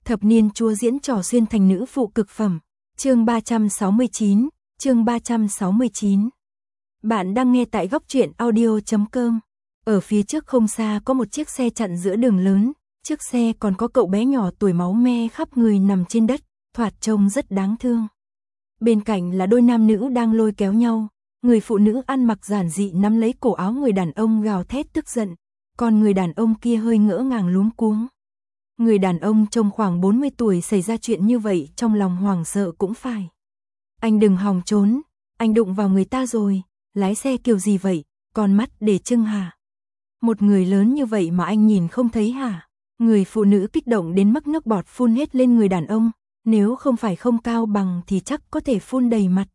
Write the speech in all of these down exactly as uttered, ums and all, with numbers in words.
Thập niên chúa diễn trò xuyên thành nữ phụ cực phẩm. Chương ba trăm sáu mươi chín, chương ba trăm sáu mươi chín. Bạn đang nghe tại góc truyện audio chấm com. Ở phía trước không xa có một chiếc xe chặn giữa đường lớn, trước xe còn có cậu bé nhỏ tuổi máu me khắp người nằm trên đất, thoạt trông rất đáng thương. Bên cạnh là đôi nam nữ đang lôi kéo nhau, người phụ nữ ăn mặc giản dị nắm lấy cổ áo người đàn ông gào thét tức giận, còn người đàn ông kia hơi ngỡ ngàng luống cuống. Người đàn ông trông khoảng bốn mươi tuổi xảy ra chuyện như vậy trong lòng hoảng sợ cũng phải. Anh đừng hòng trốn, anh đụng vào người ta rồi, lái xe kiểu gì vậy, con mắt để trưng hả? Một người lớn như vậy mà anh nhìn không thấy hả? Người phụ nữ kích động đến mức nước bọt phun hết lên người đàn ông, nếu không phải không cao bằng thì chắc có thể phun đầy mặt.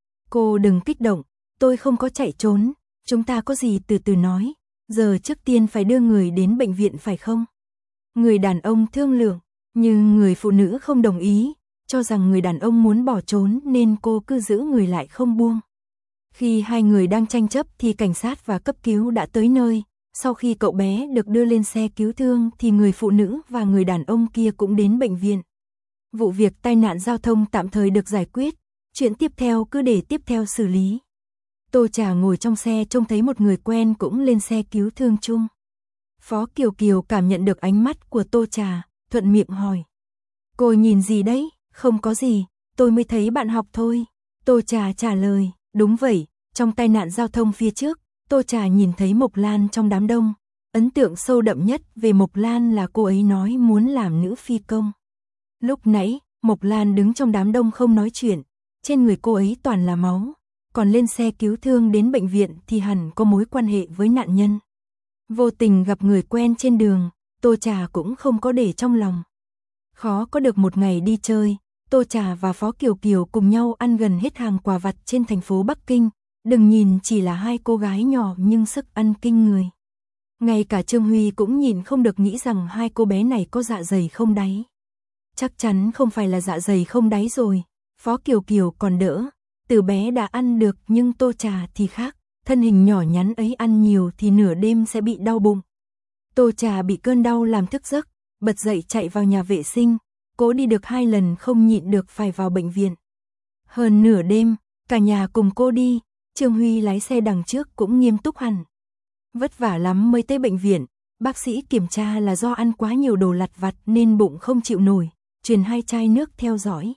Cô đừng kích động, tôi không có chạy trốn, chúng ta có gì từ từ nói, giờ trước tiên phải đưa người đến bệnh viện phải không? Người đàn ông thương lượng, nhưng người phụ nữ không đồng ý, cho rằng người đàn ông muốn bỏ trốn nên cô cứ giữ người lại không buông. Khi hai người đang tranh chấp thì cảnh sát và cấp cứu đã tới nơi, sau khi cậu bé được đưa lên xe cứu thương thì người phụ nữ và người đàn ông kia cũng đến bệnh viện. Vụ việc tai nạn giao thông tạm thời được giải quyết, chuyện tiếp theo cứ để tiếp theo xử lý. Tô Trà ngồi trong xe trông thấy một người quen cũng lên xe cứu thương chung. Phó Kiều Kiều cảm nhận được ánh mắt của Tô Trà, thuận miệng hỏi. Cô nhìn gì đấy? Không có gì, tôi mới thấy bạn học thôi. Tô Trà trả lời, đúng vậy, trong tai nạn giao thông phía trước, Tô Trà nhìn thấy Mộc Lan trong đám đông. Ấn tượng sâu đậm nhất về Mộc Lan là cô ấy nói muốn làm nữ phi công. Lúc nãy, Mộc Lan đứng trong đám đông không nói chuyện, trên người cô ấy toàn là máu, còn lên xe cứu thương đến bệnh viện thì hẳn có mối quan hệ với nạn nhân. Vô tình gặp người quen trên đường, Tô Trà cũng không có để trong lòng. Khó có được một ngày đi chơi, Tô Trà và Phó Kiều Kiều cùng nhau ăn gần hết hàng quà vặt trên thành phố Bắc Kinh, đừng nhìn chỉ là hai cô gái nhỏ nhưng sức ăn kinh người. Ngay cả Trương Huy cũng nhìn không được nghĩ rằng hai cô bé này có dạ dày không đáy. Chắc chắn không phải là dạ dày không đáy rồi, Phó Kiều Kiều còn đỡ, từ bé đã ăn được nhưng Tô Trà thì khác. Thân hình nhỏ nhắn ấy ăn nhiều thì nửa đêm sẽ bị đau bụng. Tô Trà bị cơn đau làm thức giấc, bật dậy chạy vào nhà vệ sinh, cố đi được hai lần không nhịn được phải vào bệnh viện. Hơn nửa đêm, cả nhà cùng cô đi, Trương Huy lái xe đằng trước cũng nghiêm túc hẳn. Vất vả lắm mới tới bệnh viện, bác sĩ kiểm tra là do ăn quá nhiều đồ lặt vặt nên bụng không chịu nổi, truyền hai chai nước theo dõi.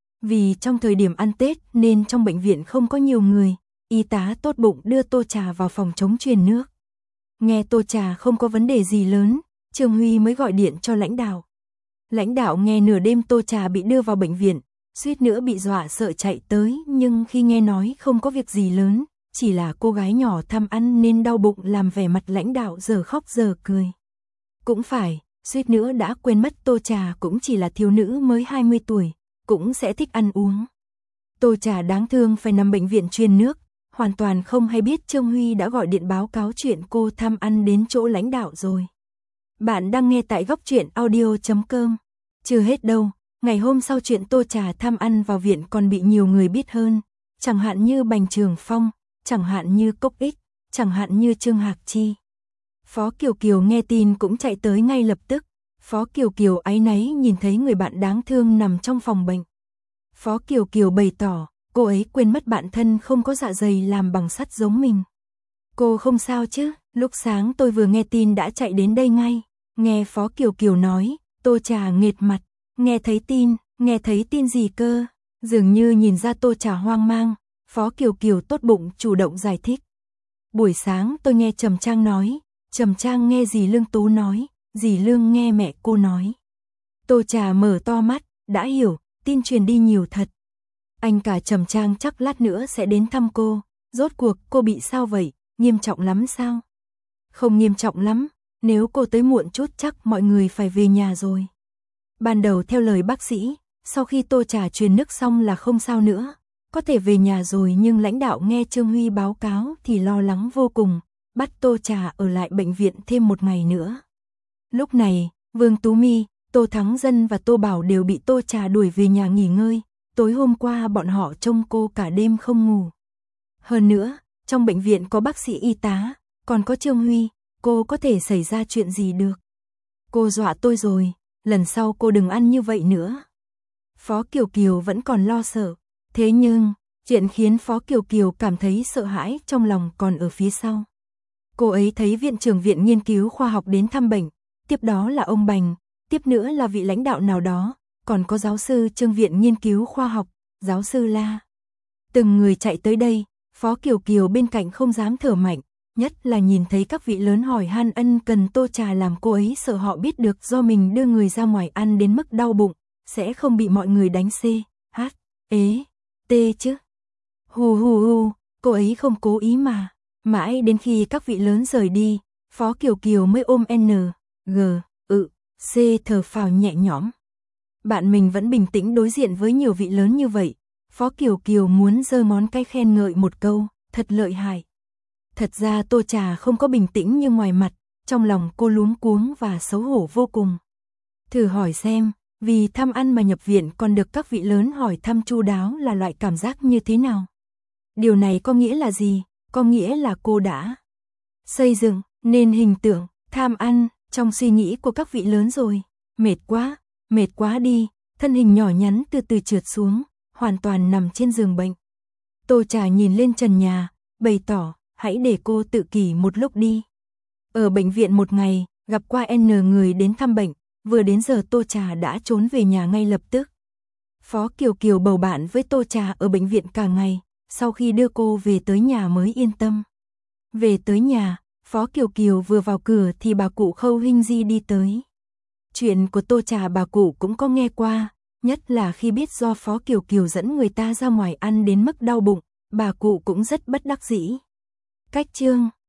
Vì trong thời điểm ăn Tết nên trong bệnh viện không có nhiều người. Y tá tốt bụng đưa Tô Trà vào phòng chống truyền nước. Nghe Tô Trà không có vấn đề gì lớn, Trương Huy mới gọi điện cho lãnh đạo. Lãnh đạo nghe nửa đêm Tô Trà bị đưa vào bệnh viện, suýt nữa bị dọa sợ chạy tới, nhưng khi nghe nói không có việc gì lớn, chỉ là cô gái nhỏ tham ăn nên đau bụng làm vẻ mặt lãnh đạo giờ khóc giờ cười. Cũng phải, suýt nữa đã quên mất Tô Trà cũng chỉ là thiếu nữ mới hai mươi tuổi, cũng sẽ thích ăn uống. Tô Trà đáng thương phải nằm bệnh viện truyền nước, hoàn toàn không hay biết Trương Huy đã gọi điện báo cáo chuyện cô tham ăn đến chỗ lãnh đạo rồi. Bạn đang nghe tại góc truyện audio chấm com. Chưa hết đâu, ngày hôm sau chuyện Tô Trà tham ăn vào viện còn bị nhiều người biết hơn, chẳng hạn như Bành Trường Phong, chẳng hạn như Cốc Ích, chẳng hạn như Trương Hạc Chi. Phó Kiều Kiều nghe tin cũng chạy tới ngay lập tức, Phó Kiều Kiều áy náy nhìn thấy người bạn đáng thương nằm trong phòng bệnh. Phó Kiều Kiều bày tỏ, cô ấy quên mất bạn thân không có dạ dày làm bằng sắt giống mình. Cô không sao chứ, lúc sáng tôi vừa nghe tin đã chạy đến đây ngay. Nghe Phó Kiều Kiều nói, Tô Trà nghệt mặt, nghe thấy tin, nghe thấy tin gì cơ, dường như nhìn ra Tô Trà hoang mang, Phó Kiều Kiều tốt bụng chủ động giải thích. Buổi sáng tôi nghe Trầm Trang nói, Trầm Trang nghe dì Lương Tú nói, dì Lương nghe mẹ cô nói. Tô Trà mở to mắt, đã hiểu, tin truyền đi nhiều thật. Anh cả Trầm Trang chắc lát nữa sẽ đến thăm cô, rốt cuộc cô bị sao vậy, nghiêm trọng lắm sao? Không nghiêm trọng lắm, nếu cô tới muộn chút chắc mọi người phải về nhà rồi. Ban đầu theo lời bác sĩ, sau khi Tô Trà truyền nước xong là không sao nữa, có thể về nhà rồi, nhưng lãnh đạo nghe Trương Huy báo cáo thì lo lắng vô cùng, bắt Tô Trà ở lại bệnh viện thêm một ngày nữa. Lúc này, Vương Tú My, Tô Thắng Dân và Tô Bảo đều bị Tô Trà đuổi về nhà nghỉ ngơi. Tối hôm qua bọn họ trông cô cả đêm không ngủ. Hơn nữa, trong bệnh viện có bác sĩ y tá, còn có Trương Huy, cô có thể xảy ra chuyện gì được. Cô dọa tôi rồi, lần sau cô đừng ăn như vậy nữa. Phó Kiều Kiều vẫn còn lo sợ, thế nhưng, chuyện khiến Phó Kiều Kiều cảm thấy sợ hãi trong lòng còn ở phía sau. Cô ấy thấy viện trưởng viện nghiên cứu khoa học đến thăm bệnh, tiếp đó là ông Bành, tiếp nữa là vị lãnh đạo nào đó, còn có giáo sư Trương viện nghiên cứu khoa học, giáo sư La. Từng người chạy tới đây, Phó Kiều Kiều bên cạnh không dám thở mạnh, nhất là nhìn thấy các vị lớn hỏi han ân cần tô trà làm cô ấy sợ họ biết được do mình đưa người ra ngoài ăn đến mức đau bụng, sẽ không bị mọi người đánh C, H, ế, T chứ. Hù hù hù, cô ấy không cố ý mà. Mãi đến khi các vị lớn rời đi, Phó Kiều Kiều mới ôm N, G, ự, C thở phào nhẹ nhõm. Bạn mình vẫn bình tĩnh đối diện với nhiều vị lớn như vậy. Phó Kiều Kiều muốn giơ ngón cái khen ngợi một câu, thật lợi hại. Thật ra tô trà không có bình tĩnh như ngoài mặt, trong lòng cô luống cuống và xấu hổ vô cùng. Thử hỏi xem, vì thăm ăn mà nhập viện còn được các vị lớn hỏi thăm chu đáo là loại cảm giác như thế nào? Điều này có nghĩa là gì? Có nghĩa là cô đã xây dựng nên hình tượng tham ăn trong suy nghĩ của các vị lớn rồi. Mệt quá, mệt quá đi, thân hình nhỏ nhắn từ từ trượt xuống, hoàn toàn nằm trên giường bệnh. Tô Trà nhìn lên trần nhà, bày tỏ, hãy để cô tự kỷ một lúc đi. Ở bệnh viện một ngày, gặp qua N người đến thăm bệnh, vừa đến giờ Tô Trà đã trốn về nhà ngay lập tức. Phó Kiều Kiều bầu bạn với Tô Trà ở bệnh viện cả ngày, sau khi đưa cô về tới nhà mới yên tâm. Về tới nhà, Phó Kiều Kiều vừa vào cửa thì bà cụ Khâu Hinh Di đi tới. Chuyện của Tô Trà bà cụ cũng có nghe qua, nhất là khi biết do Phó Kiều Kiều dẫn người ta ra ngoài ăn đến mức đau bụng, bà cụ cũng rất bất đắc dĩ. Cách chương